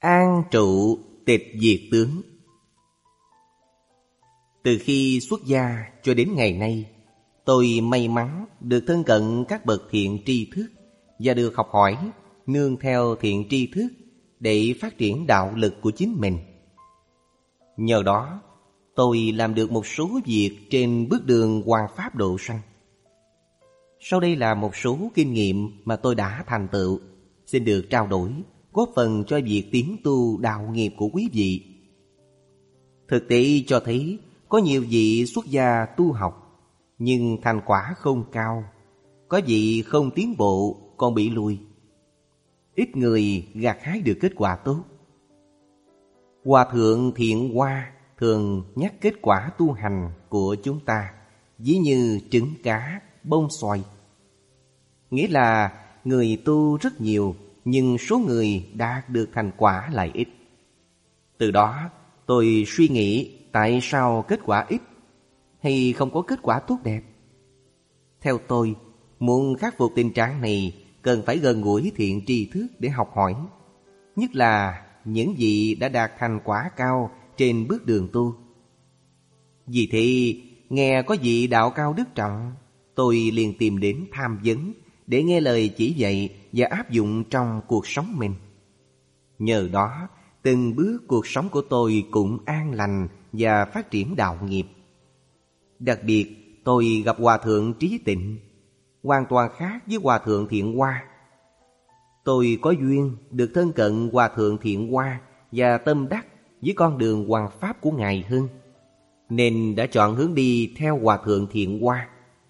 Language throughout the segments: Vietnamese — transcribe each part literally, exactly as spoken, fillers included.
An trụ tịch diệt tướng. Từ khi xuất gia cho đến ngày nay, tôi may mắn được thân cận các bậc thiện tri thức và được học hỏi, nương theo thiện tri thức để phát triển đạo lực của chính mình. Nhờ đó, tôi làm được một số việc trên bước đường hoằng pháp độ sanh. Sau đây là một số kinh nghiệm mà tôi đã thành tựu, xin được trao đổi, góp phần cho việc tiến tu đạo nghiệp của quý vị. Thực tế cho thấy có nhiều vị xuất gia tu học, nhưng thành quả không cao. Có vị không tiến bộ còn bị lùi. Ít người gặt hái được kết quả tốt. Hòa thượng Thiện Hoa thường nhắc kết quả tu hành của chúng ta ví như trứng cá, bông xoài. Nghĩa là người tu rất nhiều, nhưng số người đạt được thành quả lại ít. Từ đó tôi suy nghĩ tại sao kết quả ít hay không có kết quả tốt đẹp. Theo tôi, muốn khắc phục tình trạng này cần phải gần gũi thiện tri thức để học hỏi, nhất là những vị đã đạt thành quả cao trên bước đường tu. Vì thế, nghe có vị đạo cao đức trọng, tôi liền tìm đến tham vấn để nghe lời chỉ dạy và áp dụng trong cuộc sống mình. Nhờ đó, từng bước cuộc sống của tôi cũng an lành và phát triển đạo nghiệp. Đặc biệt, tôi gặp Hòa thượng Trí Tịnh, hoàn toàn khác với Hòa thượng Thiện Hoa. Tôi có duyên được thân cận Hòa thượng Thiện Hoa và tâm đắc với con đường hoằng pháp của Ngài hơn, nên đã chọn hướng đi theo Hòa thượng Thiện Hoa.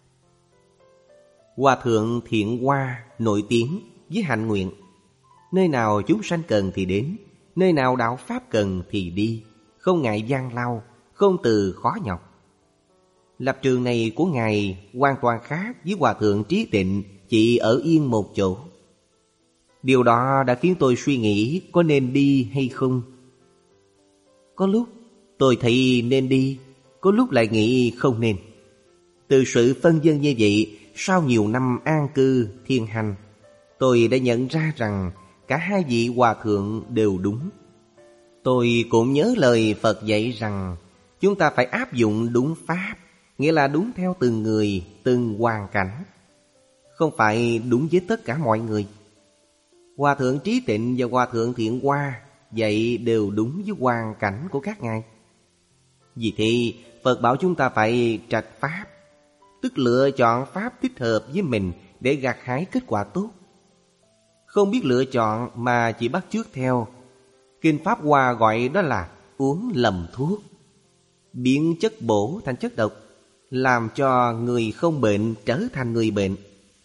Hòa thượng Thiện Hoa nổi tiếng với hạnh nguyện: nơi nào chúng sanh cần thì đến, nơi nào đạo pháp cần thì đi, không ngại gian lao, không từ khó nhọc. Lập trường này của Ngài hoàn toàn khác với Hòa thượng Trí Tịnh chỉ ở yên một chỗ. Điều đó đã khiến tôi suy nghĩ có nên đi hay không. Có lúc tôi thấy nên đi, có lúc lại nghĩ không nên. Từ sự phân vân như vậy, sau nhiều năm an cư thiền hành, tôi đã nhận ra rằng cả hai vị hòa thượng đều đúng. Tôi cũng nhớ lời Phật dạy rằng chúng ta phải áp dụng đúng pháp, nghĩa là đúng theo từng người, từng hoàn cảnh, không phải đúng với tất cả mọi người. Hòa thượng Trí Tịnh và Hòa thượng Thiện Hoa dạy đều đúng với hoàn cảnh của các ngài. Vì thế, Phật bảo chúng ta phải trạch pháp, tức lựa chọn pháp thích hợp với mình để gặt hái kết quả tốt. Không biết lựa chọn mà chỉ bắt chước theo, Kinh Pháp Hoa gọi đó là uống lầm thuốc, biến chất bổ thành chất độc, làm cho người không bệnh trở thành người bệnh.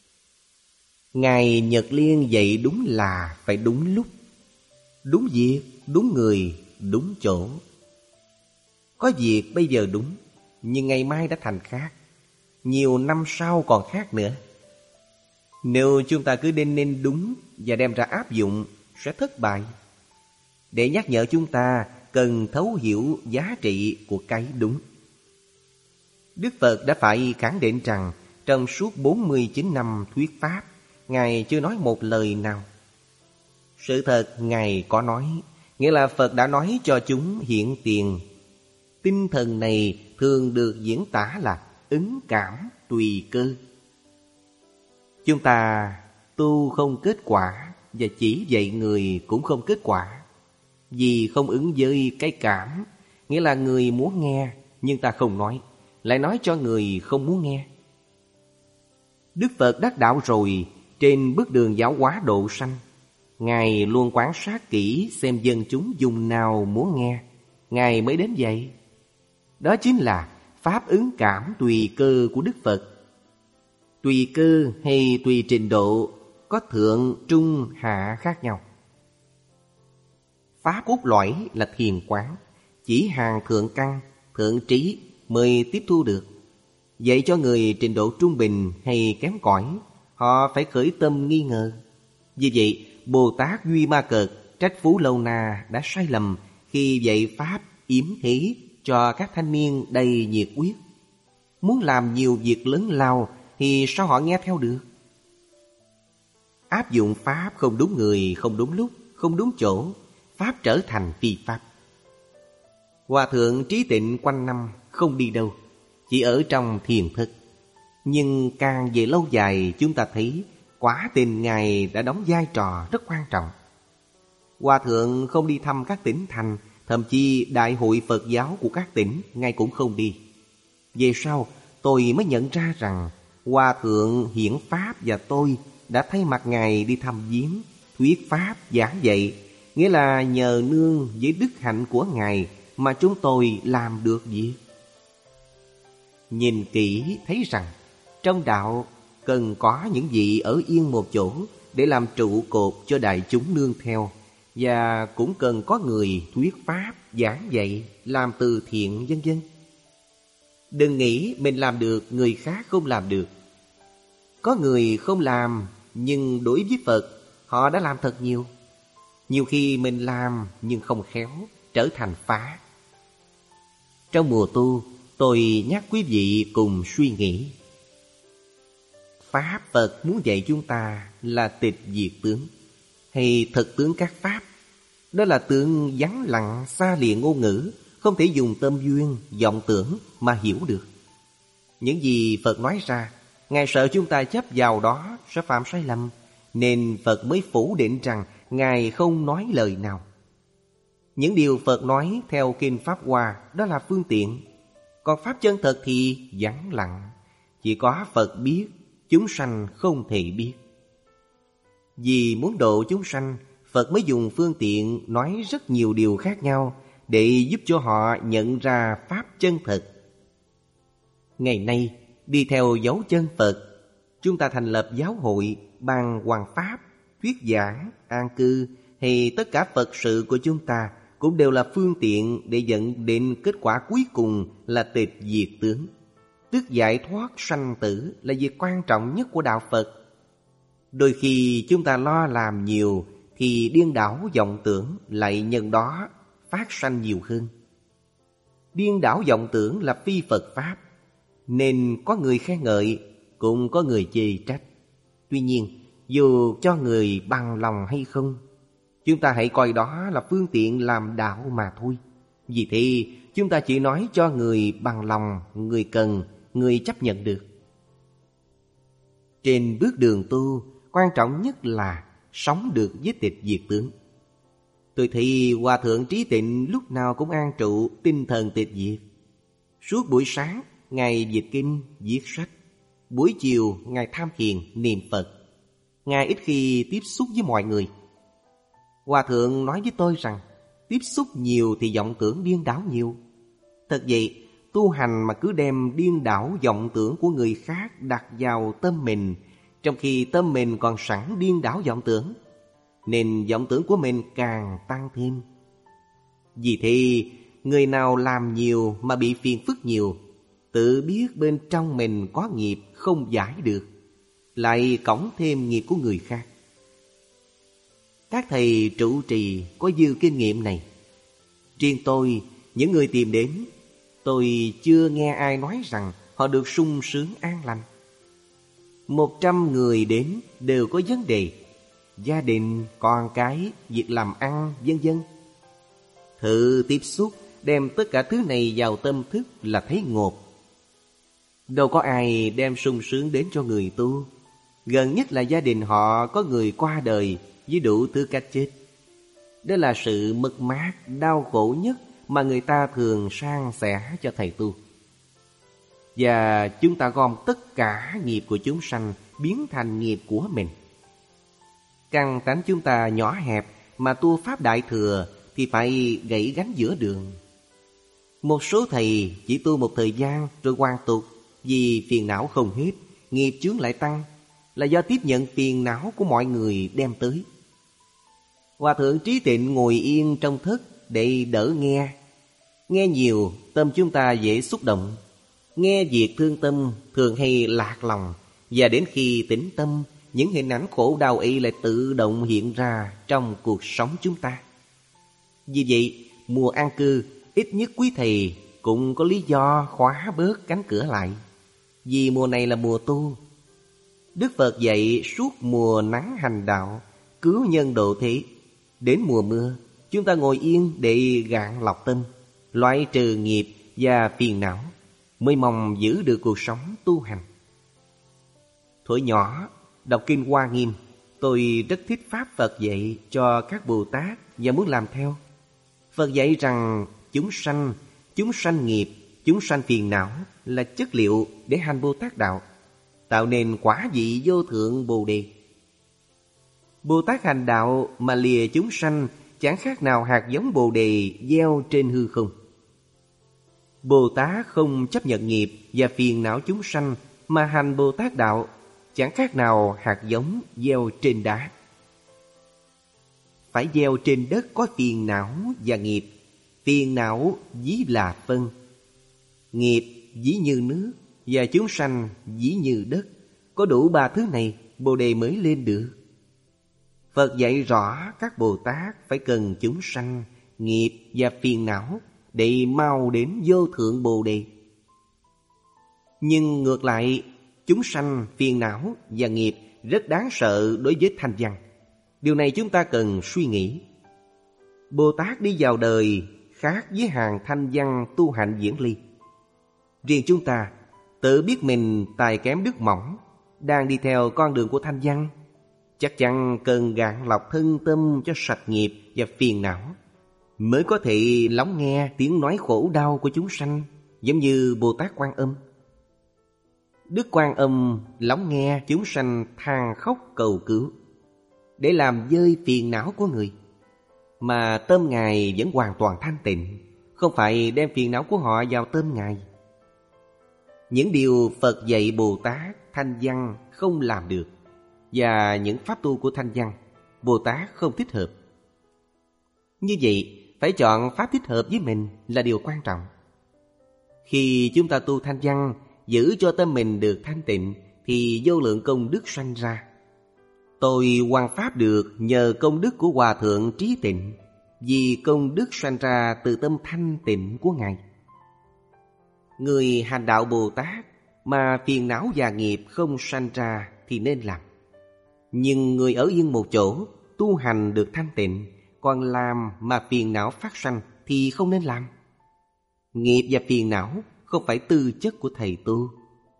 Ngài Nhật Liên dạy đúng là phải đúng lúc, đúng việc, đúng người, đúng chỗ. Có việc bây giờ đúng, nhưng ngày mai đã thành khác, nhiều năm sau còn khác nữa. Nếu chúng ta cứ đinh ninh đúng và đem ra áp dụng sẽ thất bại. Để nhắc nhở chúng ta cần thấu hiểu giá trị của cái đúng. Đức Phật đã phải khẳng định rằng trong suốt bốn mươi chín năm thuyết Pháp, Ngài chưa nói một lời nào. Sự thật Ngài có nói, nghĩa là Phật đã nói cho chúng hiện tiền. Tinh thần này thường được diễn tả là ứng cảm tùy cơ. Chúng ta tu không kết quả và chỉ dạy người cũng không kết quả, vì không ứng với cái cảm, nghĩa là người muốn nghe nhưng ta không nói, lại nói cho người không muốn nghe. Đức Phật đắc đạo rồi, trên bước đường giáo hóa độ sanh, Ngài luôn quan sát kỹ xem dân chúng dùng nào muốn nghe, Ngài mới đến dạy. Đó chính là pháp ứng cảm tùy cơ của Đức Phật. Tùy cơ hay tùy trình độ, có thượng, trung, hạ khác nhau. Pháp cốt lõi là thiền quán, chỉ hàng thượng căn, thượng trí mới tiếp thu được. Dạy cho người trình độ trung bình hay kém cỏi, họ phải khởi tâm nghi ngờ. Vì vậy, Bồ Tát Duy Ma Cật trách Phú Lâu Na đã sai lầm khi dạy pháp yếm thí cho các thanh niên đầy nhiệt huyết. Muốn làm nhiều việc lớn lao thì sao họ nghe theo được? Áp dụng pháp không đúng người, không đúng lúc, không đúng chỗ, pháp trở thành phi pháp. Hòa thượng Trí Tịnh quanh năm không đi đâu, chỉ ở trong thiền thất. Nhưng càng về lâu dài chúng ta thấy quả tình Ngài đã đóng vai trò rất quan trọng. Hòa thượng không đi thăm các tỉnh thành, thậm chí đại hội Phật giáo của các tỉnh Ngài cũng không đi. Về sau tôi mới nhận ra rằng Hòa thượng Hiển Pháp và tôi đã thay mặt Ngài đi thăm viếng, thuyết pháp, giảng dạy. Nghĩa là nhờ nương với đức hạnh của Ngài mà chúng tôi làm được việc. Nhìn kỹ thấy rằng trong đạo cần có những vị ở yên một chỗ để làm trụ cột cho đại chúng nương theo, và cũng cần có người thuyết pháp, giảng dạy, làm từ thiện vân vân. Đừng nghĩ mình làm được người khác không làm được. Có người không làm, nhưng đối với Phật họ đã làm thật nhiều. Nhiều khi mình làm nhưng không khéo, trở thành phá. Trong mùa tu, tôi nhắc quý vị cùng suy nghĩ. Pháp Phật muốn dạy chúng ta là tịch diệt tướng, hay thực tướng các pháp. Đó là tướng vắng lặng, xa lìa ngôn ngữ, không thể dùng tâm duyên, vọng tưởng mà hiểu được. Những gì Phật nói ra, Ngài sợ chúng ta chấp vào đó sẽ phạm sai lầm, nên Phật mới phủ định rằng Ngài không nói lời nào. Những điều Phật nói theo Kinh Pháp Hoa đó là phương tiện. Còn pháp chân thật thì vắng lặng, chỉ có Phật biết, chúng sanh không thể biết. Vì muốn độ chúng sanh, Phật mới dùng phương tiện nói rất nhiều điều khác nhau để giúp cho họ nhận ra pháp chân thật. Ngày nay, đi theo dấu chân Phật, chúng ta thành lập giáo hội, ban hoằng pháp, thuyết giảng, an cư hay tất cả Phật sự của chúng ta cũng đều là phương tiện để dẫn đến kết quả cuối cùng là tịch diệt tướng. Tức giải thoát sanh tử là việc quan trọng nhất của đạo Phật. Đôi khi chúng ta lo làm nhiều thì điên đảo vọng tưởng lại nhân đó phát sanh nhiều hơn. Điên đảo vọng tưởng là phi Phật pháp, nên có người khen ngợi, cũng có người chê trách. Tuy nhiên, dù cho người bằng lòng hay không, chúng ta hãy coi đó là phương tiện làm đạo mà thôi. Vì thế, chúng ta chỉ nói cho người bằng lòng, người cần, người chấp nhận được. Trên bước đường tu, quan trọng nhất là sống được với tịch diệt tướng. Tôi thấy Hòa thượng Trí Tịnh lúc nào cũng an trụ tinh thần tịch diệt. Suốt buổi sáng, Ngài dịch kinh, viết sách. Buổi chiều, Ngài tham thiền, niệm Phật. Ngài ít khi tiếp xúc với mọi người. Hòa thượng nói với tôi rằng tiếp xúc nhiều thì vọng tưởng điên đảo nhiều. Thật vậy, tu hành mà cứ đem điên đảo vọng tưởng của người khác đặt vào tâm mình, trong khi tâm mình còn sẵn điên đảo vọng tưởng, nên vọng tưởng của mình càng tăng thêm. Vì thế, người nào làm nhiều mà bị phiền phức nhiều, tự biết bên trong mình có nghiệp không giải được, lại cõng thêm nghiệp của người khác. Các thầy trụ trì có dư kinh nghiệm này. Riêng tôi, những người tìm đến, tôi chưa nghe ai nói rằng họ được sung sướng an lành. Một trăm người đến đều có vấn đề, gia đình, con cái, việc làm ăn, vân vân. Thử tiếp xúc, đem tất cả thứ này vào tâm thức là thấy ngột. Đâu có ai đem sung sướng đến cho người tu. Gần nhất là gia đình họ có người qua đời với đủ thứ cách chết. Đó là sự mất mát, đau khổ nhất mà người ta thường san sẻ cho thầy tu. Và chúng ta gom tất cả nghiệp của chúng sanh biến thành nghiệp của mình. Căn tánh chúng ta nhỏ hẹp, mà tu pháp đại thừa thì phải gãy gánh giữa đường. Một số thầy chỉ tu một thời gian rồi hoàn tục, vì phiền não không hết, nghiệp chướng lại tăng, là do tiếp nhận phiền não của mọi người đem tới. Hòa thượng Trí Tịnh ngồi yên trong thất để đỡ nghe. Nghe nhiều, tâm chúng ta dễ xúc động. Nghe việc thương tâm thường hay lạc lòng, và đến khi tĩnh tâm, những hình ảnh khổ đau ấy lại tự động hiện ra trong cuộc sống chúng ta. Vì vậy, mùa an cư, ít nhất quý thầy cũng có lý do khóa bớt cánh cửa lại, vì mùa này là mùa tu. Đức Phật dạy suốt mùa nắng hành đạo, cứu nhân độ thế. Đến mùa mưa, chúng ta ngồi yên để gạn lọc tâm, loại trừ nghiệp và phiền não, mới mong giữ được cuộc sống tu hành. Thuở nhỏ, đọc Kinh Hoa Nghiêm, tôi rất thích pháp Phật dạy cho các Bồ Tát và muốn làm theo. Phật dạy rằng chúng sanh, chúng sanh nghiệp, chúng sanh phiền não là chất liệu để hành Bồ Tát đạo, tạo nên quả vị vô thượng Bồ Đề. Bồ Tát hành đạo mà lìa chúng sanh chẳng khác nào hạt giống Bồ Đề gieo trên hư không. Bồ Tát không chấp nhận nghiệp và phiền não chúng sanh mà hành Bồ Tát đạo chẳng khác nào hạt giống gieo trên đá. Phải gieo trên đất có phiền não và nghiệp. Phiền não ví là phân, nghiệp ví như nước và chúng sanh ví như đất. Có đủ ba thứ này, Bồ Đề mới lên được. Phật dạy rõ các Bồ Tát phải cần chúng sanh, nghiệp và phiền não để mau đến vô thượng Bồ Đề. Nhưng ngược lại, chúng sanh, phiền não và nghiệp rất đáng sợ đối với thanh văn. Điều này chúng ta cần suy nghĩ. Bồ Tát đi vào đời khác với hàng thanh văn tu hạnh diễn ly. Riêng chúng ta tự biết mình tài kém đức mỏng, đang đi theo con đường của thanh văn, chắc chắn cần gạn lọc thân tâm cho sạch nghiệp và phiền não, mới có thể lắng nghe tiếng nói khổ đau của chúng sanh, giống như Bồ Tát Quan Âm. Đức Quan Âm lắng nghe chúng sanh than khóc cầu cứu để làm vơi phiền não của người, mà tâm Ngài vẫn hoàn toàn thanh tịnh, không phải đem phiền não của họ vào tâm Ngài. Những điều Phật dạy Bồ Tát thanh văn không làm được, và những pháp tu của thanh văn Bồ Tát không thích hợp. Như vậy, phải chọn pháp thích hợp với mình là điều quan trọng. Khi chúng ta tu thanh văn, giữ cho tâm mình được thanh tịnh, thì vô lượng công đức sanh ra. Tôi hoằng pháp được nhờ công đức của Hòa Thượng Trí Tịnh, vì công đức sanh ra từ tâm thanh tịnh của Ngài. Người hành đạo Bồ Tát mà phiền não và nghiệp không sanh ra thì nên làm. Nhưng người ở yên một chỗ, tu hành được thanh tịnh, còn làm mà phiền não phát sanh thì không nên làm. Nghiệp và phiền não không phải tư chất của thầy tu.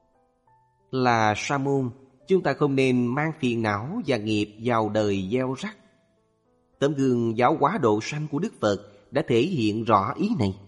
Là sa môn, chúng ta không nên mang phiền não và nghiệp vào đời gieo rắc. Tấm gương giáo hóa độ sanh của Đức Phật đã thể hiện rõ ý này.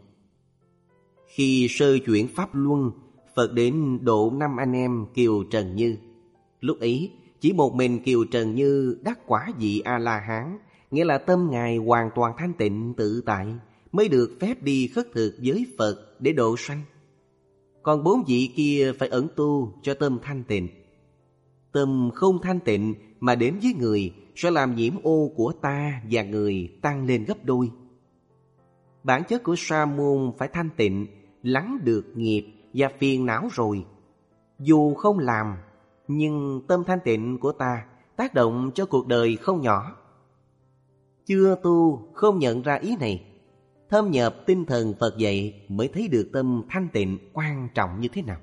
Khi sơ chuyển Pháp Luân, Phật đến độ năm anh em Kiều Trần Như. Lúc ấy, chỉ một mình Kiều Trần Như đắc quả vị A-la-hán, nghĩa là tâm Ngài hoàn toàn thanh tịnh tự tại, mới được phép đi khất thực với Phật để độ sanh. Còn bốn vị kia phải ẩn tu cho tâm thanh tịnh. Tâm không thanh tịnh mà đến với người sẽ làm nhiễm ô của ta và người tăng lên gấp đôi. Bản chất của sa môn phải thanh tịnh, lắng được nghiệp và phiền não rồi. Dù không làm, nhưng tâm thanh tịnh của ta tác động cho cuộc đời không nhỏ. Chưa tu không nhận ra ý này, thâm nhập tinh thần Phật dạy mới thấy được tâm thanh tịnh quan trọng như thế nào.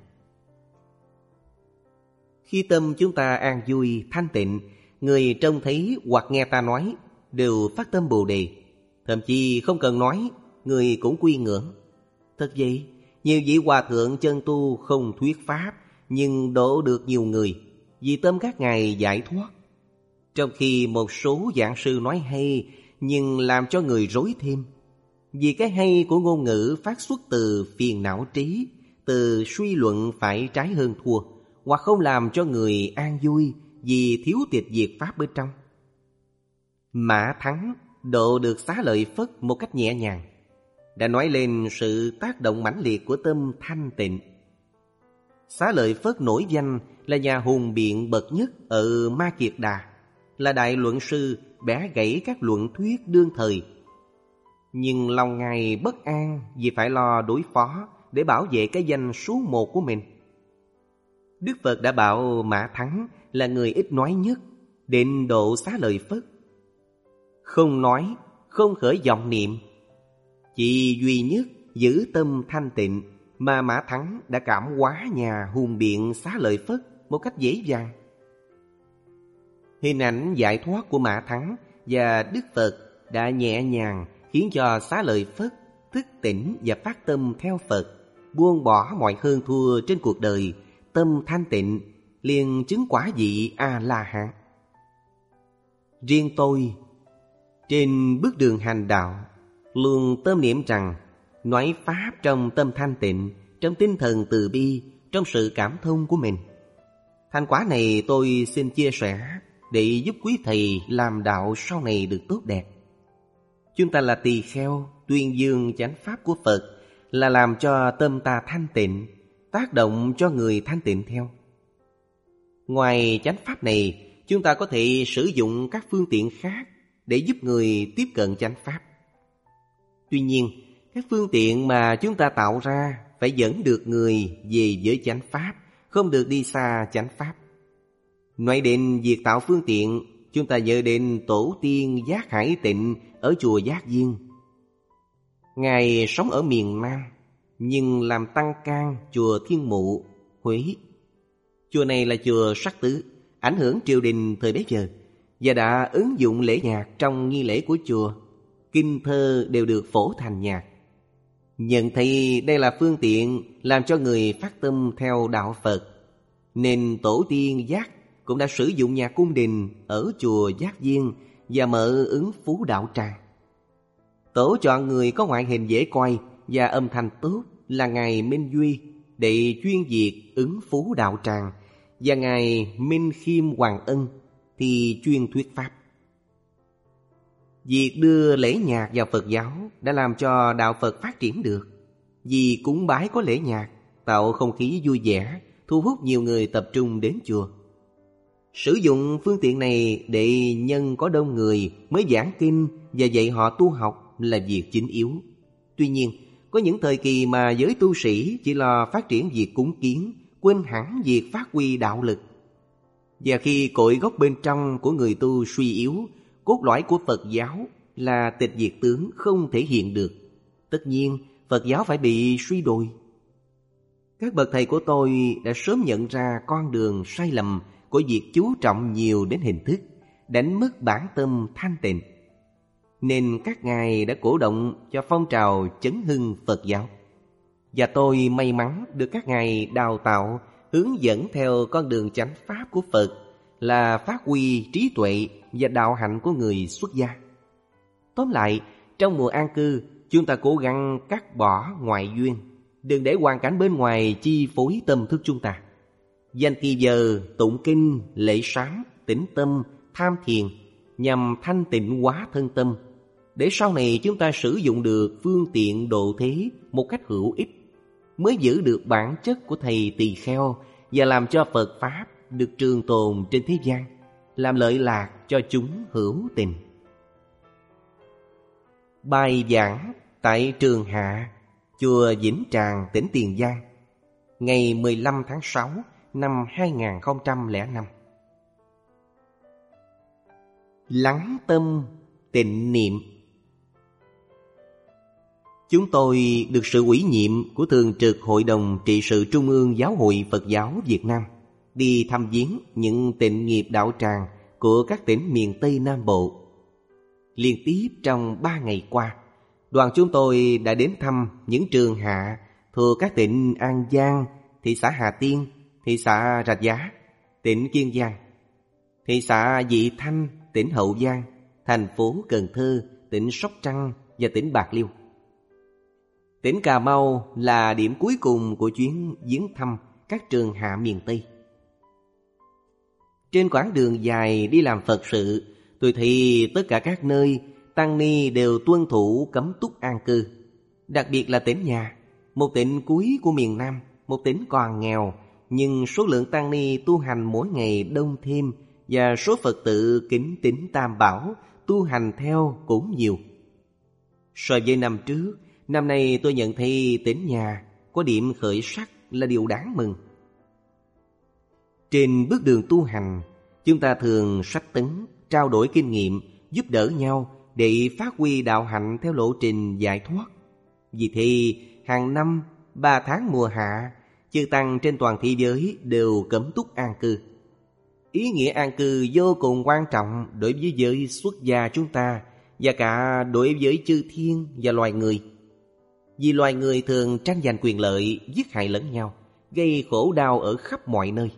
Khi tâm chúng ta an vui, thanh tịnh, người trông thấy hoặc nghe ta nói đều phát tâm Bồ Đề. Thậm chí không cần nói, người cũng quy ngưỡng. Thật vậy, nhiều vị hòa thượng chân tu không thuyết pháp, nhưng độ được nhiều người, vì tâm các ngài giải thoát. Trong khi một số giảng sư nói hay, nhưng làm cho người rối thêm. Vì cái hay của ngôn ngữ phát xuất từ phiền não trí, từ suy luận phải trái hơn thua, hoặc không làm cho người an vui vì thiếu tịch diệt pháp bên trong. Mã Thắng độ được Xá Lợi Phất một cách nhẹ nhàng, đã nói lên sự tác động mãnh liệt của tâm thanh tịnh. Xá Lợi Phất nổi danh là nhà hùng biện bậc nhất ở Ma Kiệt Đà, là đại luận sư bẻ gãy các luận thuyết đương thời. Nhưng lòng Ngài bất an vì phải lo đối phó để bảo vệ cái danh số một của mình. Đức Phật đã bảo Mã Thắng là người ít nói nhất, định độ Xá Lợi Phất. Không nói, không khởi vọng niệm, chỉ duy nhất giữ tâm thanh tịnh mà Mã Thắng đã cảm hóa nhà hùng biện Xá Lợi Phất một cách dễ dàng. Hình ảnh giải thoát của Mã Thắng và Đức Phật đã nhẹ nhàng khiến cho Xá Lợi Phất thức tỉnh và phát tâm theo Phật, buông bỏ mọi hơn thua trên cuộc đời, tâm thanh tịnh, liền chứng quả vị A-la-hán. Riêng tôi, trên bước đường hành đạo, luôn tâm niệm rằng nói Pháp trong tâm thanh tịnh, trong tinh thần từ bi, trong sự cảm thông của mình. Thành quả này tôi xin chia sẻ để giúp quý thầy làm đạo sau này được tốt đẹp. Chúng ta là tỳ kheo, tuyên dương chánh Pháp của Phật, là làm cho tâm ta thanh tịnh, tác động cho người thanh tịnh theo. Ngoài chánh Pháp này, chúng ta có thể sử dụng các phương tiện khác để giúp người tiếp cận chánh Pháp. Tuy nhiên, các phương tiện mà chúng ta tạo ra phải dẫn được người về với chánh Pháp, không được đi xa chánh Pháp. Nói đến việc tạo phương tiện, chúng ta nhớ đến tổ tiên Giác Hải Tịnh ở chùa Giác Viên. Ngài sống ở miền Nam, nhưng làm tăng can chùa Thiên Mụ, Huế. Chùa này là chùa sắc tứ, ảnh hưởng triều đình thời bấy giờ, và đã ứng dụng lễ nhạc trong nghi lễ của chùa. Kinh thơ đều được phổ thành nhạc. Nhận thấy đây là phương tiện làm cho người phát tâm theo đạo Phật, nên tổ tiên Giác cũng đã sử dụng nhạc cung đình ở chùa Giác Viên và mở ứng phú đạo tràng. Tổ chọn người có ngoại hình dễ coi và âm thanh tốt là ngài Minh Duy để chuyên việc ứng phú đạo tràng, và ngài Minh Khiêm Hoàng Ân thì chuyên thuyết Pháp. Việc đưa lễ nhạc vào Phật giáo đã làm cho đạo Phật phát triển được. Vì cúng bái có lễ nhạc, tạo không khí vui vẻ, thu hút nhiều người tập trung đến chùa. Sử dụng phương tiện này để nhân có đông người mới giảng kinh và dạy họ tu học là việc chính yếu. Tuy nhiên, có những thời kỳ mà giới tu sĩ chỉ lo phát triển việc cúng kiến, quên hẳn việc phát huy đạo lực. Và khi cội gốc bên trong của người tu suy yếu, cốt lõi của Phật giáo là tịch diệt tướng không thể hiện được, tất nhiên Phật giáo phải bị suy đồi. Các bậc thầy của tôi đã sớm nhận ra con đường sai lầm của việc chú trọng nhiều đến hình thức, đánh mất bản tâm thanh tịnh, nên các ngài đã cổ động cho phong trào chấn hưng Phật giáo. Và tôi may mắn được các ngài đào tạo, hướng dẫn theo con đường chánh Pháp của Phật, là phát huy trí tuệ và đạo hạnh của người xuất gia. Tóm lại, trong mùa an cư, chúng ta cố gắng cắt bỏ ngoại duyên, đừng để hoàn cảnh bên ngoài chi phối tâm thức chúng ta. Dành thì giờ tụng kinh, lễ sám, tĩnh tâm, tham thiền nhằm thanh tịnh hóa thân tâm, để sau này chúng ta sử dụng được phương tiện độ thế một cách hữu ích, mới giữ được bản chất của thầy tỳ kheo và làm cho Phật Pháp được trường tồn trên thế gian, làm lợi lạc cho chúng hữu tình. Bài giảng tại Trường Hạ, chùa Vĩnh Tràng, tỉnh Tiền Giang, ngày mười lăm tháng sáu năm hai nghìn không trăm lẻ năm. Lắng tâm tịnh niệm. Chúng tôi được sự ủy nhiệm của Thường trực Hội đồng Trị sự Trung ương Giáo hội Phật giáo Việt Nam đi thăm viếng những tịnh nghiệp đạo tràng của các tỉnh miền Tây Nam Bộ. Liên tiếp trong ba ngày qua, đoàn chúng tôi đã đến thăm những trường hạ thuộc các tỉnh An Giang, thị xã Hà Tiên, thị xã Rạch Giá, tỉnh Kiên Giang, thị xã Vị Thanh, tỉnh Hậu Giang, thành phố Cần Thơ, tỉnh Sóc Trăng và tỉnh Bạc Liêu. Tỉnh Cà Mau là điểm cuối cùng của chuyến viếng thăm các trường hạ miền Tây. Trên quãng đường dài đi làm Phật sự, tôi thấy tất cả các nơi tăng ni đều tuân thủ cấm túc an cư. Đặc biệt là tỉnh nhà, một tỉnh cuối của miền Nam, một tỉnh còn nghèo, nhưng số lượng tăng ni tu hành mỗi ngày đông thêm, và số Phật tử kính tín Tam Bảo tu hành theo cũng nhiều. So với năm trước, năm nay tôi nhận thấy tỉnh nhà có điểm khởi sắc là điều đáng mừng. Trên bước đường tu hành, chúng ta thường sách tấn, trao đổi kinh nghiệm, giúp đỡ nhau để phát huy đạo hạnh theo lộ trình giải thoát. Vì thế, hàng năm, ba tháng mùa hạ, chư tăng trên toàn thế giới đều cấm túc an cư. Ý nghĩa an cư vô cùng quan trọng đối với giới xuất gia chúng ta, và cả đối với chư thiên và loài người. Vì loài người thường tranh giành quyền lợi, giết hại lẫn nhau, gây khổ đau ở khắp mọi nơi.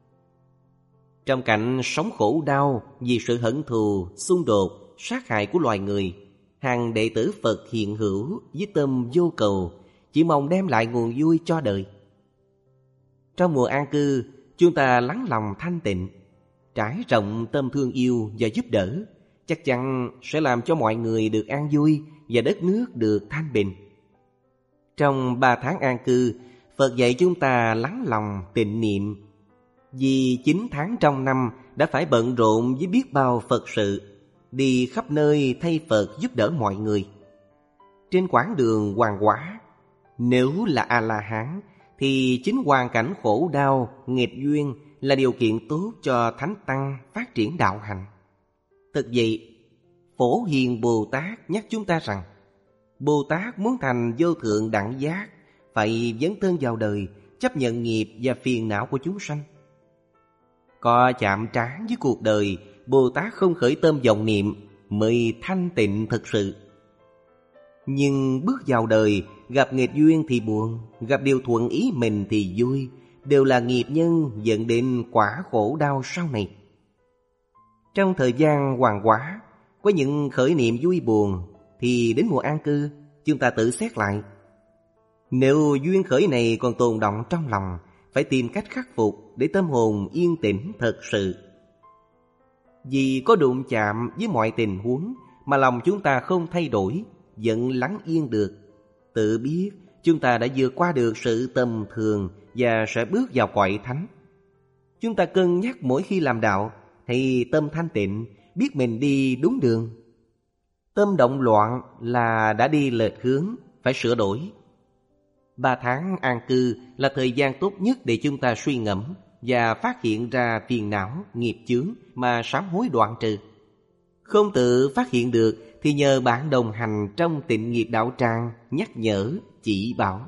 Trong cảnh sống khổ đau vì sự hận thù, xung đột, sát hại của loài người, hàng đệ tử Phật hiện hữu với tâm vô cầu, chỉ mong đem lại nguồn vui cho đời. Trong mùa an cư, chúng ta lắng lòng thanh tịnh, trải rộng tâm thương yêu và giúp đỡ, chắc chắn sẽ làm cho mọi người được an vui và đất nước được thanh bình. Trong ba tháng an cư, Phật dạy chúng ta lắng lòng tịnh niệm. Vì chín tháng trong năm đã phải bận rộn với biết bao Phật sự, đi khắp nơi thay Phật giúp đỡ mọi người. Trên quãng đường hoàng hóa, nếu là A-la-hán thì chính hoàn cảnh khổ đau, nghiệp duyên là điều kiện tốt cho Thánh Tăng phát triển đạo hành. Thực vậy, Phổ Hiền Bồ Tát nhắc chúng ta rằng Bồ Tát muốn thành vô thượng đẳng giác phải dấn thân vào đời, chấp nhận nghiệp và phiền não của chúng sanh. Có chạm trán với cuộc đời, Bồ Tát không khởi tâm vọng niệm mới thanh tịnh thực sự. Nhưng bước vào đời, gặp nghịch duyên thì buồn, gặp điều thuận ý mình thì vui, đều là nghiệp nhân dẫn đến quả khổ đau sau này. Trong thời gian hoàng hóa, có những khởi niệm vui buồn, thì đến mùa an cư, chúng ta tự xét lại. Nếu duyên khởi này còn tồn động trong lòng, phải tìm cách khắc phục để tâm hồn yên tĩnh thật sự. Vì có đụng chạm với mọi tình huống mà lòng chúng ta không thay đổi, vẫn lắng yên được, tự biết chúng ta đã vượt qua được sự tầm thường và sẽ bước vào cõi thánh. Chúng ta cân nhắc mỗi khi làm đạo, thì tâm thanh tịnh, biết mình đi đúng đường. Tâm động loạn là đã đi lệch hướng, phải sửa đổi. Ba tháng an cư là thời gian tốt nhất để chúng ta suy ngẫm và phát hiện ra phiền não, nghiệp chướng mà sám hối đoạn trừ. Không tự phát hiện được thì nhờ bạn đồng hành trong tịnh nghiệp đạo tràng nhắc nhở, chỉ bảo.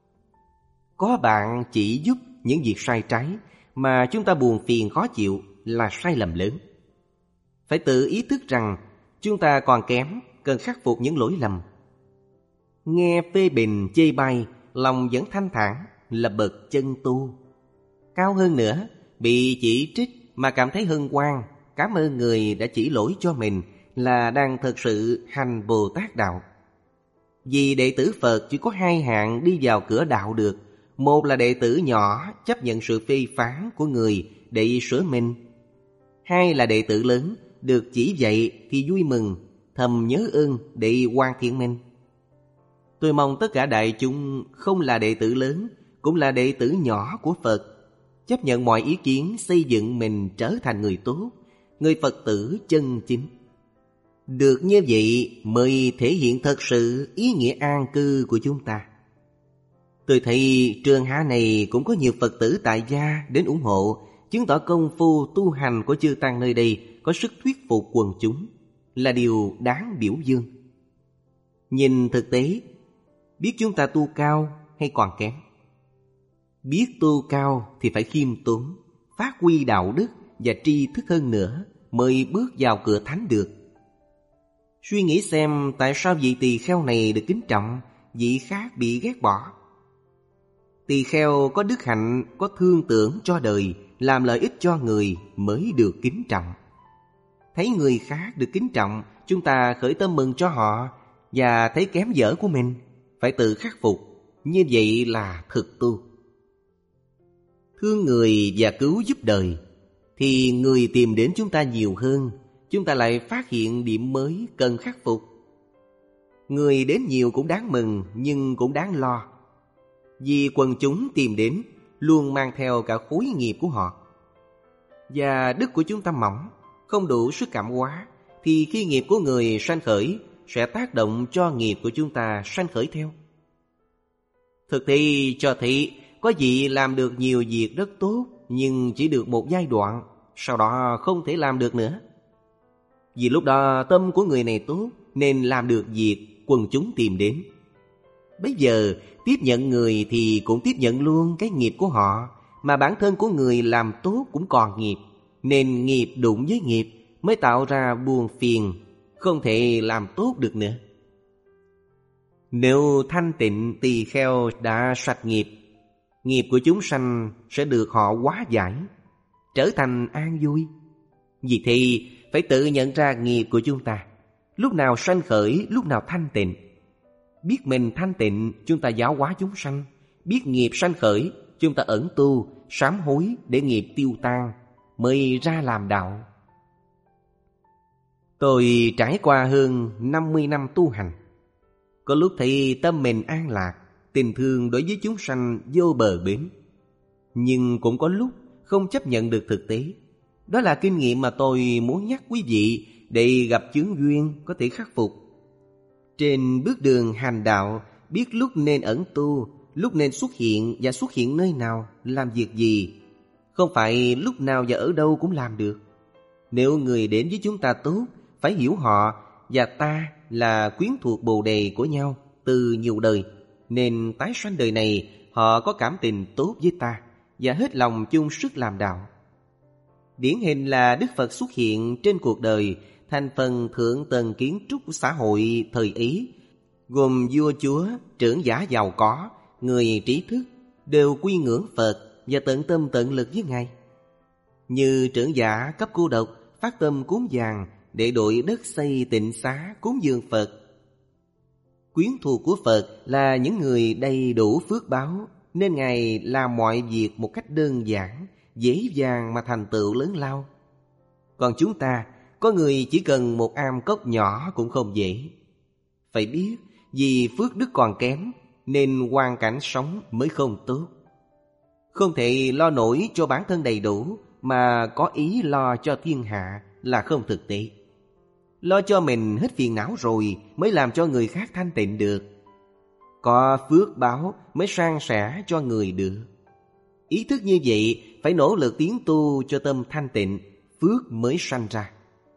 Có bạn chỉ giúp những việc sai trái mà chúng ta buồn phiền khó chịu là sai lầm lớn. Phải tự ý thức rằng chúng ta còn kém, cần khắc phục những lỗi lầm. Nghe phê bình chê bai, lòng vẫn thanh thản là bậc chân tu. Cao hơn nữa, bị chỉ trích mà cảm thấy hân hoan, cảm ơn người đã chỉ lỗi cho mình là đang thật sự hành Bồ Tát đạo. Vì đệ tử Phật chỉ có hai hạng đi vào cửa đạo được. Một là đệ tử nhỏ chấp nhận sự phê phán của người để sửa mình. Hai là đệ tử lớn được chỉ dạy thì vui mừng, thầm nhớ ơn để hoàn thiện mình. Tôi mong tất cả đại chúng không là đệ tử lớn, cũng là đệ tử nhỏ của Phật, chấp nhận mọi ý kiến xây dựng mình trở thành người tốt, người Phật tử chân chính. Được như vậy mới thể hiện thật sự ý nghĩa an cư của chúng ta. Tôi thấy trường hạ này cũng có nhiều Phật tử tại gia đến ủng hộ, chứng tỏ công phu tu hành của chư tăng nơi đây có sức thuyết phục quần chúng, là điều đáng biểu dương. Nhìn thực tế, biết chúng ta tu cao hay còn kém. Biết tu cao thì phải khiêm tốn, phát huy đạo đức và tri thức hơn nữa mới bước vào cửa thánh được. Suy nghĩ xem tại sao vị tỳ kheo này được kính trọng, vị khác bị ghét bỏ. Tỳ kheo có đức hạnh, có thương tưởng cho đời, làm lợi ích cho người mới được kính trọng. Thấy người khác được kính trọng, chúng ta khởi tâm mừng cho họ, và thấy kém dở của mình phải tự khắc phục. Như vậy là thực tu. Thương người và cứu giúp đời thì người tìm đến chúng ta nhiều hơn, chúng ta lại phát hiện điểm mới cần khắc phục. Người đến nhiều cũng đáng mừng, nhưng cũng đáng lo. Vì quần chúng tìm đến luôn mang theo cả khối nghiệp của họ. Và đức của chúng ta mỏng, không đủ sức cảm hóa, thì khi nghiệp của người sanh khởi sẽ tác động cho nghiệp của chúng ta sanh khởi theo. Thực thi cho thấy có vị làm được nhiều việc rất tốt, nhưng chỉ được một giai đoạn, sau đó không thể làm được nữa. Vì lúc đó tâm của người này tốt nên làm được việc quần chúng tìm đến. Bây giờ tiếp nhận người thì cũng tiếp nhận luôn cái nghiệp của họ, mà bản thân của người làm tốt cũng còn nghiệp, nên nghiệp đụng với nghiệp mới tạo ra buồn phiền, không thể làm tốt được nữa. Nếu thanh tịnh tỳ kheo đã sạch nghiệp, nghiệp của chúng sanh sẽ được họ hóa giải, trở thành an vui. Vì thế phải tự nhận ra nghiệp của chúng ta, lúc nào sanh khởi, lúc nào thanh tịnh. Biết mình thanh tịnh, chúng ta giáo hóa chúng sanh. Biết nghiệp sanh khởi, chúng ta ẩn tu, sám hối để nghiệp tiêu tan, mới ra làm đạo. Tôi trải qua hơn năm mươi năm tu hành. Có lúc thấy tâm mình an lạc, tình thương đối với chúng sanh vô bờ bến. Nhưng cũng có lúc không chấp nhận được thực tế. Đó là kinh nghiệm mà tôi muốn nhắc quý vị để gặp chướng duyên có thể khắc phục. Trên bước đường hành đạo, biết lúc nên ẩn tu, lúc nên xuất hiện và xuất hiện nơi nào, làm việc gì. Không phải lúc nào và ở đâu cũng làm được. Nếu người đến với chúng ta tốt, phải hiểu họ và ta là quyến thuộc bồ đề của nhau từ nhiều đời, nên tái sanh đời này họ có cảm tình tốt với ta và hết lòng chung sức làm đạo. Điển hình là Đức Phật xuất hiện trên cuộc đời thành phần thượng tầng kiến trúc xã hội thời ấy, gồm vua chúa, trưởng giả giàu có, người trí thức đều quy ngưỡng Phật và tận tâm tận lực với Ngài. Như trưởng giả cấp cô độc phát tâm cúng dường để đổi đất xây tịnh xá cúng dường Phật. Quyến thuộc của Phật là những người đầy đủ phước báo, nên Ngài làm mọi việc một cách đơn giản, dễ dàng mà thành tựu lớn lao. Còn chúng ta, có người chỉ cần một am cốc nhỏ cũng không dễ. Phải biết, vì phước đức còn kém, nên hoàn cảnh sống mới không tốt. Không thể lo nổi cho bản thân đầy đủ, mà có ý lo cho thiên hạ là không thực tế. Lo cho mình hết phiền não rồi mới làm cho người khác thanh tịnh được. Có phước báo mới san sẻ cho người được. Ý thức như vậy, phải nỗ lực tiến tu cho tâm thanh tịnh, phước mới sanh ra.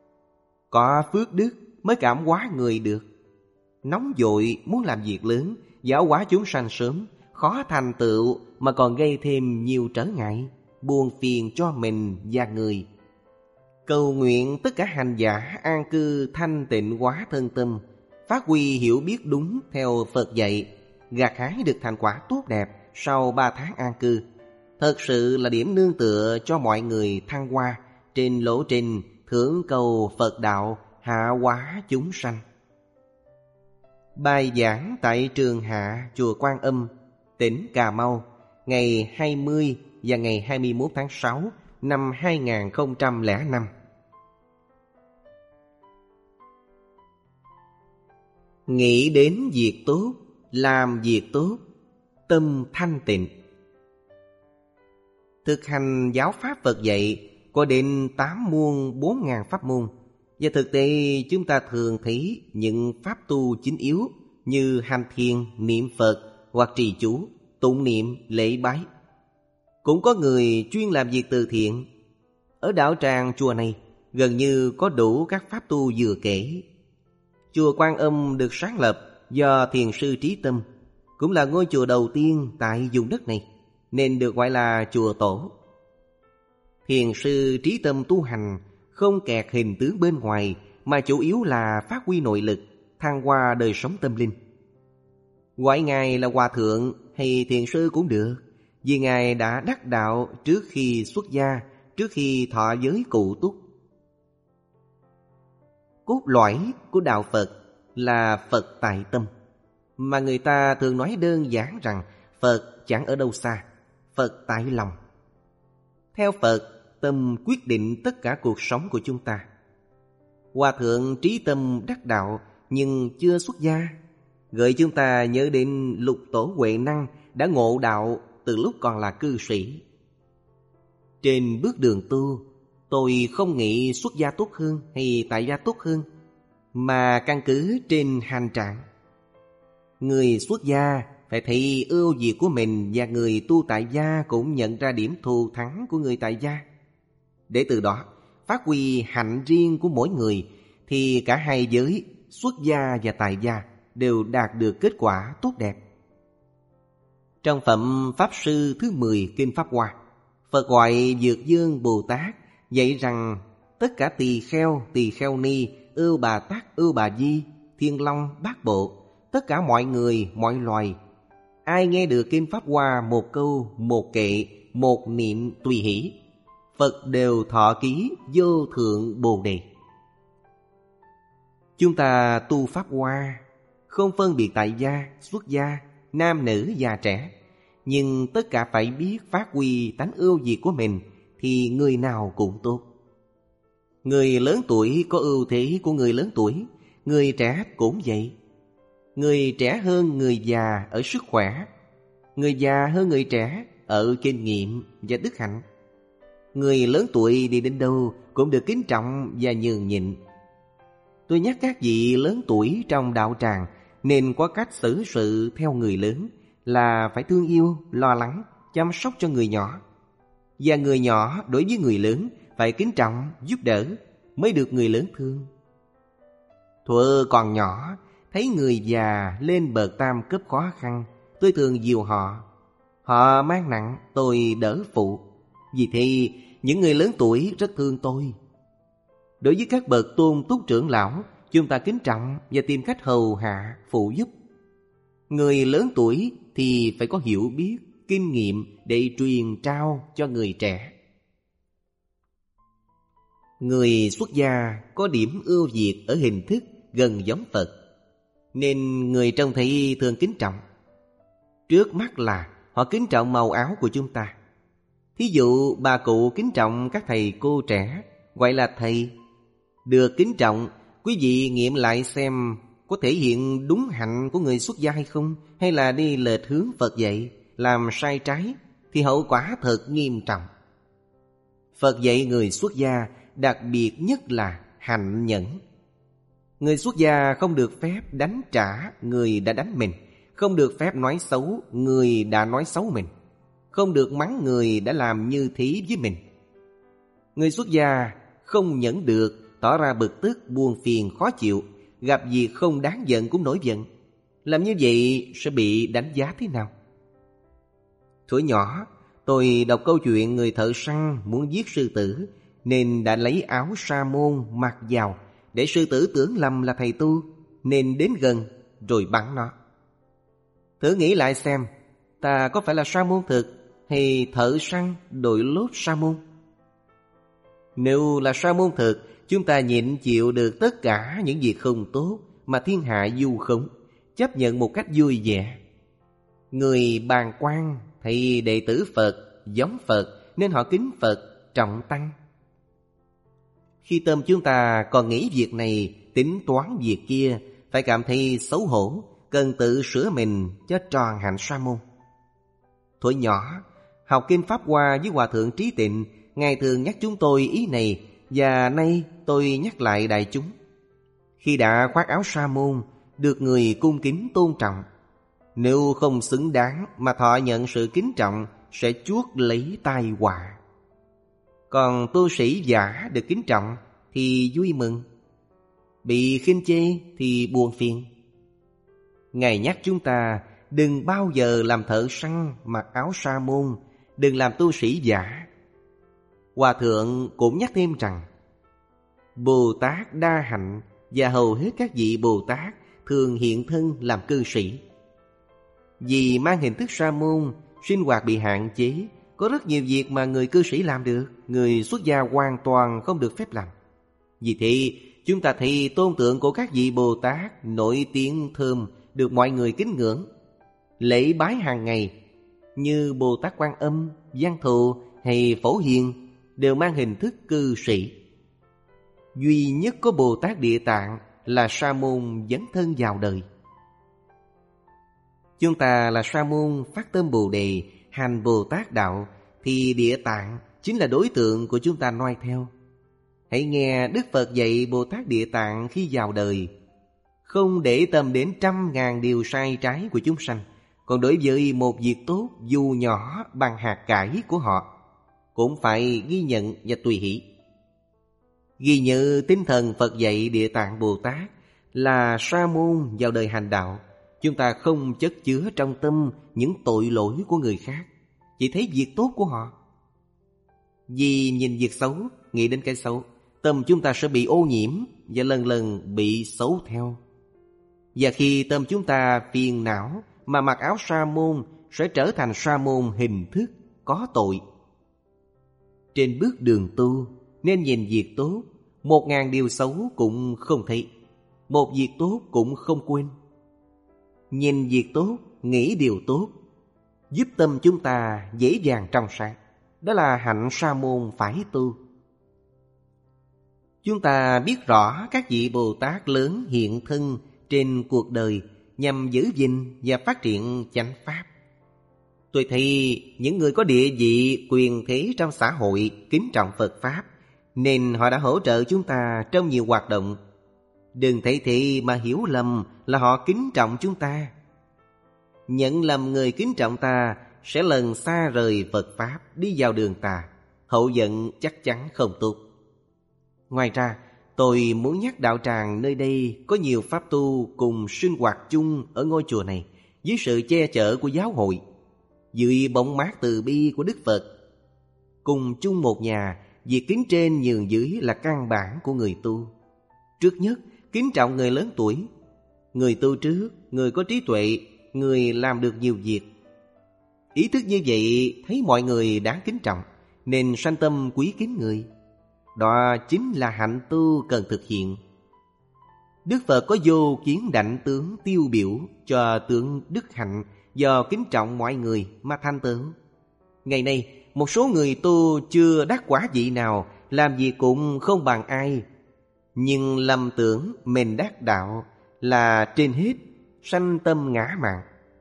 Có phước đức mới cảm hóa người được. Nóng vội muốn làm việc lớn, giáo hóa chúng sanh sớm, khó thành tựu mà còn gây thêm nhiều trở ngại, buồn phiền cho mình và người. Cầu nguyện tất cả hành giả an cư thanh tịnh hóa thân tâm, phát huy hiểu biết đúng theo Phật dạy, gặt hái được thành quả tốt đẹp sau ba tháng an cư. Thật sự là điểm nương tựa cho mọi người thăng hoa trên lộ trình thưởng cầu Phật đạo, hạ hóa chúng sanh. Bài giảng tại Trường Hạ, chùa Quan Âm, tỉnh Cà Mau, ngày hai mươi và ngày hai mươi mốt tháng sáu năm hai nghìn không trăm lẻ năm. Nghĩ đến việc tốt, làm việc tốt, tâm thanh tịnh. Thực hành giáo pháp Phật dạy có đến tám muôn bốn ngàn pháp môn. Và thực tế chúng ta thường thấy những pháp tu chính yếu như hành thiền, niệm Phật hoặc trì chú, tụng niệm, lễ bái. Cũng có người chuyên làm việc từ thiện. Ở đạo tràng chùa này gần như có đủ các pháp tu vừa kể. Chùa Quan Âm được sáng lập do Thiền sư Trí Tâm, cũng là ngôi chùa đầu tiên tại vùng đất này, nên được gọi là chùa tổ. Thiền sư Trí Tâm tu hành không kẹt hình tướng bên ngoài, mà chủ yếu là phát huy nội lực, thăng hoa đời sống tâm linh. Gọi Ngài là Hòa Thượng hay Thiền sư cũng được, vì Ngài đã đắc đạo trước khi xuất gia, trước khi thọ giới cụ túc. Cốt lõi của đạo Phật là Phật tại tâm, mà người ta thường nói đơn giản rằng Phật chẳng ở đâu xa, Phật tại lòng. Theo Phật, tâm quyết định tất cả cuộc sống của chúng ta. Hòa Thượng Trí Tâm đắc đạo nhưng chưa xuất gia, gợi chúng ta nhớ đến Lục Tổ Huệ Năng đã ngộ đạo từ lúc còn là cư sĩ. Trên bước đường tu, tôi không nghĩ xuất gia tốt hơn hay tại gia tốt hơn, mà căn cứ trên hành trạng. Người xuất gia phải thấy ưu việt của mình, và người tu tại gia cũng nhận ra điểm thù thắng của người tại gia. Để từ đó phát huy hạnh riêng của mỗi người, thì cả hai giới xuất gia và tại gia đều đạt được kết quả tốt đẹp. Trong phẩm Pháp Sư thứ mười Kinh Pháp Hoa, Phật gọi Dược Dương Bồ Tát dạy rằng tất cả tỳ kheo, tỳ kheo ni Ưu Bà Tát, Ưu Bà Di, Thiên Long, Bát Bộ, tất cả mọi người, mọi loài, ai nghe được Kinh Pháp Hoa một câu, một kệ, một niệm tùy hỷ, Phật đều thọ ký vô thượng Bồ Đề. Chúng ta tu Pháp Hoa không phân biệt tại gia, xuất gia, nam nữ già trẻ, nhưng tất cả phải biết phát huy tánh ưu việt của mình thì người nào cũng tốt. Người lớn tuổi có ưu thế của người lớn tuổi, người trẻ cũng vậy. Người trẻ hơn người già ở sức khỏe, người già hơn người trẻ ở kinh nghiệm và đức hạnh. Người lớn tuổi đi đến đâu cũng được kính trọng và nhường nhịn. Tôi nhắc các vị lớn tuổi trong đạo tràng nên có cách xử sự theo người lớn là phải thương yêu, lo lắng, chăm sóc cho người nhỏ. Và người nhỏ đối với người lớn phải kính trọng, giúp đỡ mới được người lớn thương. Thuở còn nhỏ, thấy người già lên bậc tam cấp khó khăn, tôi thường dìu họ. Họ mang nặng, tôi đỡ phụ. Vì thế, những người lớn tuổi rất thương tôi. Đối với các bậc tôn túc trưởng lão, chúng ta kính trọng và tìm cách hầu hạ, phụ giúp. Người lớn tuổi thì phải có hiểu biết, kinh nghiệm để truyền trao cho người trẻ. Người xuất gia có điểm ưu việt ở hình thức gần giống Phật, nên người trông thấy thường kính trọng. Trước mắt là họ kính trọng màu áo của chúng ta. Thí dụ bà cụ kính trọng các thầy cô trẻ, gọi là thầy. Được kính trọng, quý vị nghiệm lại xem có thể hiện đúng hạnh của người xuất gia hay không, hay là đi lệch hướng Phật dạy, làm sai trái, thì hậu quả thật nghiêm trọng. Phật dạy người xuất gia đặc biệt nhất là hạnh nhẫn. Người xuất gia không được phép đánh trả người đã đánh mình, không được phép nói xấu người đã nói xấu mình, không được mắng người đã làm như thế với mình. Người xuất gia không nhẫn được, tỏ ra bực tức, buồn phiền, khó chịu, gặp việc không đáng giận cũng nổi giận. Làm như vậy sẽ bị đánh giá thế nào? Thuở nhỏ, tôi đọc câu chuyện người thợ săn muốn giết sư tử, nên đã lấy áo sa môn mặc vào để sư tử tưởng lầm là thầy tu, nên đến gần rồi bắn nó. Thử nghĩ lại xem, ta có phải là sa môn thực hay thợ săn đội lốt sa môn? Nếu là sa môn thực, chúng ta nhịn chịu được tất cả những việc không tốt mà thiên hạ du khống, chấp nhận một cách vui vẻ. Người bàng quan thì đệ tử Phật, giống Phật, nên họ kính Phật, trọng tăng. Khi tâm chúng ta còn nghĩ việc này, tính toán việc kia, phải cảm thấy xấu hổ, cần tự sửa mình cho tròn hạnh sa môn. Thuở nhỏ, học Kinh Pháp Hoa với Hòa Thượng Trí Tịnh, Ngài thường nhắc chúng tôi ý này, và nay tôi nhắc lại đại chúng. Khi đã khoác áo sa môn, được người cung kính tôn trọng, nếu không xứng đáng mà thọ nhận sự kính trọng, sẽ chuốc lấy tai họa. Còn tu sĩ giả được kính trọng thì vui mừng, bị khinh chê thì buồn phiền. Ngài nhắc chúng ta đừng bao giờ làm thợ săn mặc áo sa môn, đừng làm tu sĩ giả. Hòa Thượng cũng nhắc thêm rằng Bồ Tát đa hạnh và hầu hết các vị Bồ Tát thường hiện thân làm cư sĩ. Vì mang hình thức sa môn, sinh hoạt bị hạn chế, có rất nhiều việc mà người cư sĩ làm được, người xuất gia hoàn toàn không được phép làm. Vì thế, chúng ta thấy tôn tượng của các vị Bồ Tát nổi tiếng thơm, được mọi người kính ngưỡng. Lễ bái hàng ngày như Bồ Tát Quan Âm, Văn Thù hay Phổ Hiền đều mang hình thức cư sĩ. Duy nhất có Bồ Tát Địa Tạng là sa môn dấn thân vào đời. Chúng ta là sa môn phát tâm Bồ Đề, hành Bồ Tát Đạo, thì Địa Tạng chính là đối tượng của chúng ta noi theo. Hãy nghe Đức Phật dạy Bồ Tát Địa Tạng khi vào đời, không để tâm đến trăm ngàn điều sai trái của chúng sanh, còn đối với một việc tốt dù nhỏ bằng hạt cải của họ, cũng phải ghi nhận và tùy hỷ. Ghi nhớ tinh thần Phật dạy Địa Tạng Bồ Tát là sa môn vào đời hành đạo. Chúng ta không chất chứa trong tâm những tội lỗi của người khác, chỉ thấy việc tốt của họ. Vì nhìn việc xấu, nghĩ đến cái xấu, tâm chúng ta sẽ bị ô nhiễm và lần lần bị xấu theo. Và khi tâm chúng ta phiền não mà mặc áo sa môn, sẽ trở thành sa môn hình thức, có tội. Trên bước đường tu nên nhìn việc tốt, một ngàn điều xấu cũng không thấy, một việc tốt cũng không quên. Nhìn việc tốt, nghĩ điều tốt, giúp tâm chúng ta dễ dàng trong sáng. Đó là hạnh sa môn phải tu. Chúng ta biết rõ các vị Bồ Tát lớn hiện thân trên cuộc đời nhằm giữ gìn và phát triển chánh pháp. Tôi thấy những người có địa vị quyền thế trong xã hội kính trọng Phật Pháp, nên họ đã hỗ trợ chúng ta trong nhiều hoạt động. Đừng thấy thế mà hiểu lầm là họ kính trọng chúng ta. Nhận lầm người kính trọng ta sẽ lần xa rời Phật Pháp, đi vào đường tà, hậu vận chắc chắn không tốt. Ngoài ra, tôi muốn nhắc đạo tràng nơi đây có nhiều pháp tu cùng sinh hoạt chung ở ngôi chùa này dưới sự che chở của giáo hội, dưới bóng mát từ bi của Đức Phật. Cùng chung một nhà, việc kính trên nhường dưới là căn bản của người tu. Trước nhất, kính trọng người lớn tuổi. Người tu trước, người có trí tuệ, người làm được nhiều việc. Ý thức như vậy thấy mọi người đáng kính trọng, nên sanh tâm quý kính người. Đó chính là hạnh tu cần thực hiện. Đức Phật có vô kiến đảnh tướng tiêu biểu cho tướng đức hạnh do kính trọng mọi người mà thành tựu. Ngày nay, một số người tu chưa đắc quả vị nào, làm gì cũng không bằng ai, nhưng lầm tưởng mình đắc đạo là trên hết, sanh tâm ngã mạn.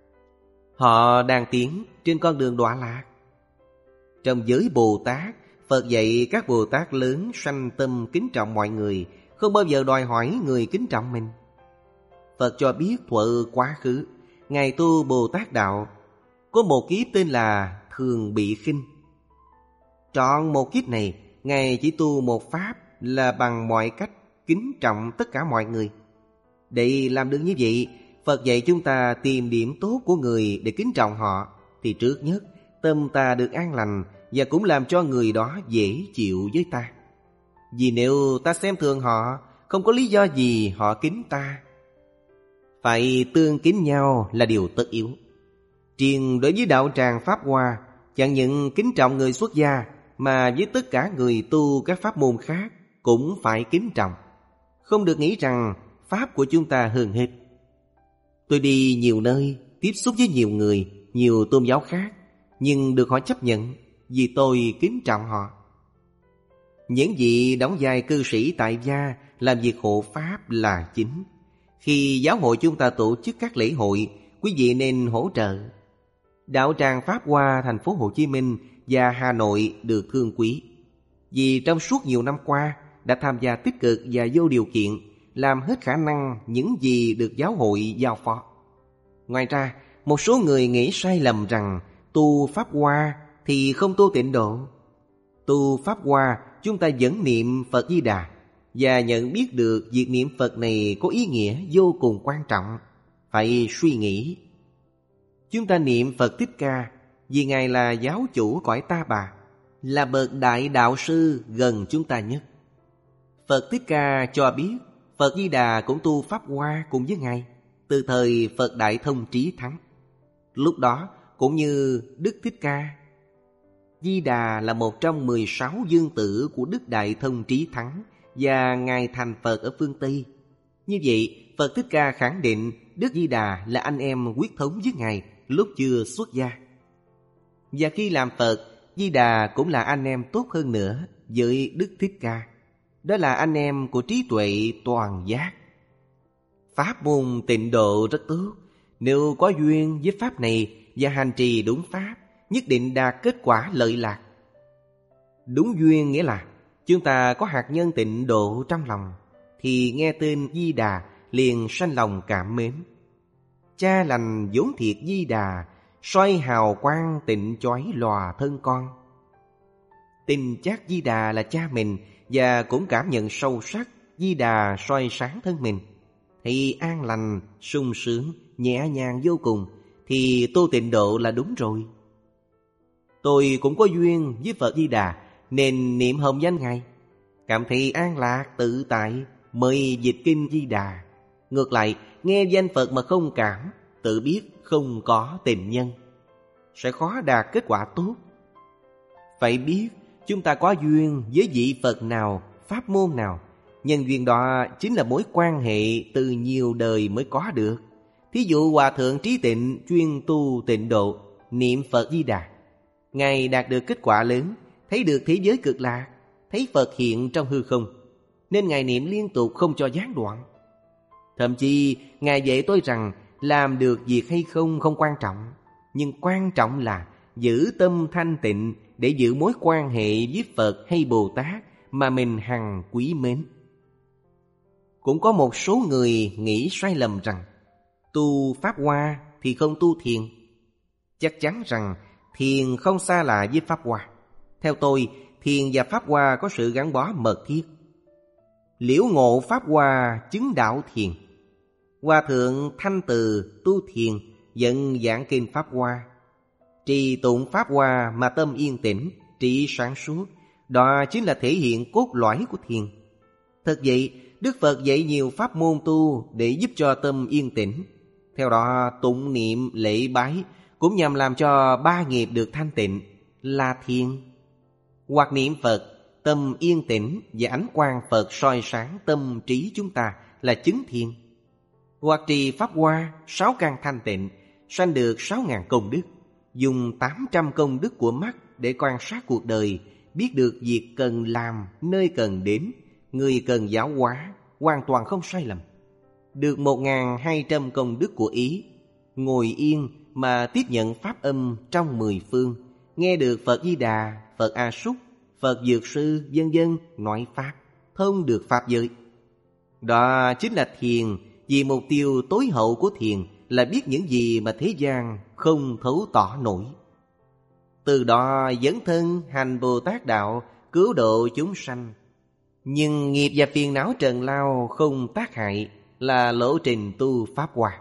Họ đang tiến trên con đường đọa lạc. Trong giới Bồ Tát, Phật dạy các Bồ Tát lớn sanh tâm kính trọng mọi người, không bao giờ đòi hỏi người kính trọng mình. Phật cho biết thuở quá khứ, Ngài tu Bồ Tát Đạo, có một kiếp tên là Thường Bị Khinh. Trọn một kiếp này, Ngài chỉ tu một pháp là bằng mọi cách kính trọng tất cả mọi người. Để làm được như vậy, Phật dạy chúng ta tìm điểm tốt của người để kính trọng họ, thì trước nhất tâm ta được an lành và cũng làm cho người đó dễ chịu với ta. Vì nếu ta xem thường họ, không có lý do gì họ kính ta. Phải tương kính nhau là điều tất yếu. Riêng đối với đạo tràng Pháp Hoa, chẳng những kính trọng người xuất gia, mà với tất cả người tu các pháp môn khác cũng phải kính trọng. Không được nghĩ rằng pháp của chúng ta hơn hết. Tôi đi nhiều nơi, tiếp xúc với nhiều người, nhiều tôn giáo khác, nhưng được họ chấp nhận vì tôi kính trọng họ. Những vị đóng vai cư sĩ tại gia làm việc hộ pháp là chính. Khi giáo hội chúng ta tổ chức các lễ hội, quý vị nên hỗ trợ. Đạo tràng Pháp Hoa thành phố Hồ Chí Minh và Hà Nội được thương quý, vì trong suốt nhiều năm qua đã tham gia tích cực và vô điều kiện, làm hết khả năng những gì được giáo hội giao phó. Ngoài ra, một số người nghĩ sai lầm rằng tu Pháp Hoa thì không tu Tịnh Độ. Tu Pháp Hoa, chúng ta vẫn niệm Phật Di Đà và nhận biết được việc niệm Phật này có ý nghĩa vô cùng quan trọng. Phải suy nghĩ. Chúng ta niệm Phật Thích Ca vì Ngài là giáo chủ cõi Ta Bà, là bậc đại đạo sư gần chúng ta nhất. Phật Thích Ca cho biết Phật Di Đà cũng tu Pháp Hoa cùng với Ngài từ thời Phật Đại Thông Trí Thắng. Lúc đó cũng như Đức Thích Ca, Di Đà là một trong mười sáu dương tử của Đức Đại Thông Trí Thắng và Ngài thành Phật ở phương Tây. Như vậy, Phật Thích Ca khẳng định Đức Di Đà là anh em huyết thống với Ngài lúc chưa xuất gia. Và khi làm Phật, Di Đà cũng là anh em tốt hơn nữa với Đức Thích Ca. Đó là anh em của trí tuệ toàn giác. Pháp môn Tịnh Độ rất tốt. Nếu có duyên với pháp này và hành trì đúng pháp, nhất định đạt kết quả lợi lạc. Đúng duyên nghĩa là chúng ta có hạt nhân Tịnh Độ trong lòng, thì nghe tên Di Đà liền sanh lòng cảm mến. Cha lành vốn thiệt Di Đà, soi hào quang tịnh chói lòa thân con. Tin chắc Di Đà là cha mình và cũng cảm nhận sâu sắc Di Đà soi sáng thân mình, thì an lành, sung sướng, nhẹ nhàng vô cùng, thì tu Tịnh Độ là đúng rồi. Tôi cũng có duyên với Phật Di Đà nên niệm hồng danh Ngài. cảm thấy an lạc tự tại mới dịch kinh Di Đà. Ngược lại, nghe danh Phật mà không cảm, tự biết không có tình nhân, sẽ khó đạt kết quả tốt. Phải biết chúng ta có duyên với vị Phật nào, pháp môn nào, nhân duyên đó chính là mối quan hệ từ nhiều đời mới có được. Thí dụ Hòa Thượng Trí Tịnh chuyên tu tịnh độ, niệm Phật Di Đà. Ngài đạt được kết quả lớn, thấy được thế giới cực lạc, thấy Phật hiện trong hư không, nên Ngài niệm liên tục không cho gián đoạn. Thậm chí Ngài dạy tôi rằng làm được việc hay không không quan trọng, nhưng quan trọng là giữ tâm thanh tịnh để giữ mối quan hệ với Phật hay Bồ Tát mà mình hằng quý mến. Cũng có một số người nghĩ sai lầm rằng tu Pháp Hoa thì không tu thiền. Chắc chắn rằng thiền không xa lạ với Pháp Hoa. Theo tôi, thiền và Pháp Hoa có sự gắn bó mật thiết. Liễu ngộ Pháp Hoa chứng đạo thiền. Hòa Thượng Thanh Từ tu thiền, dẫn giảng kinh Pháp Hoa. Trì tụng Pháp Hoa mà tâm yên tĩnh, trí sáng suốt, đó chính là thể hiện cốt lõi của thiền. Thật vậy, Đức Phật dạy nhiều pháp môn tu để giúp cho tâm yên tĩnh. Theo đó tụng niệm lễ bái cũng nhằm làm cho ba nghiệp được thanh tịnh, là thiền. Hoặc niệm Phật, tâm yên tĩnh và ánh quang Phật soi sáng tâm trí chúng ta là chứng thiền. Hoặc trì Pháp Hoa, sáu căn thanh tịnh, sanh được sáu ngàn công đức. Dùng tám trăm công đức của mắt để quan sát cuộc đời, biết được việc cần làm, nơi cần đến, người cần giáo hóa, hoàn toàn không sai lầm. Được một ngàn hai trăm công đức của ý, ngồi yên mà tiếp nhận pháp âm trong mười phương, nghe được Phật Di Đà, Phật A Súc, Phật Dược Sư, vân vân nói pháp, thông được pháp giới. Đó chính là thiền, vì mục tiêu tối hậu của thiền là biết những gì mà thế gian không thấu tỏ nổi. Từ đó dấn thân hành Bồ Tát đạo, cứu độ chúng sanh. Nhưng nghiệp và phiền não trần lao không tác hại, là lộ trình tu Pháp Hoa.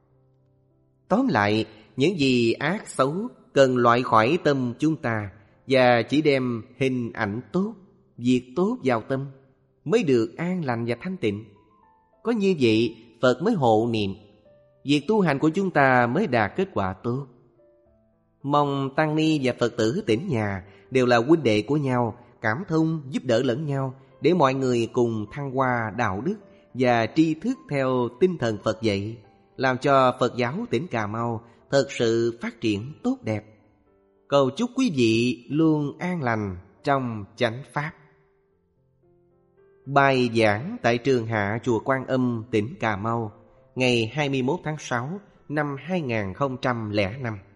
Tóm lại, những gì ác xấu cần loại khỏi tâm chúng ta, và chỉ đem hình ảnh tốt, việc tốt vào tâm, mới được an lành và thanh tịnh. Có như vậy, Phật mới hộ niệm, việc tu hành của chúng ta mới đạt kết quả tốt. Mong tăng ni và Phật tử tỉnh nhà đều là huynh đệ của nhau, cảm thông giúp đỡ lẫn nhau, để mọi người cùng thăng hoa đạo đức và tri thức theo tinh thần Phật dạy, làm cho Phật giáo tỉnh Cà Mau thật sự phát triển tốt đẹp. Cầu chúc quý vị luôn an lành trong chánh pháp. Bài giảng tại Trường Hạ Chùa Quan Âm, tỉnh Cà Mau, ngày hai mươi mốt tháng sáu năm hai nghìn không trăm lẻ năm.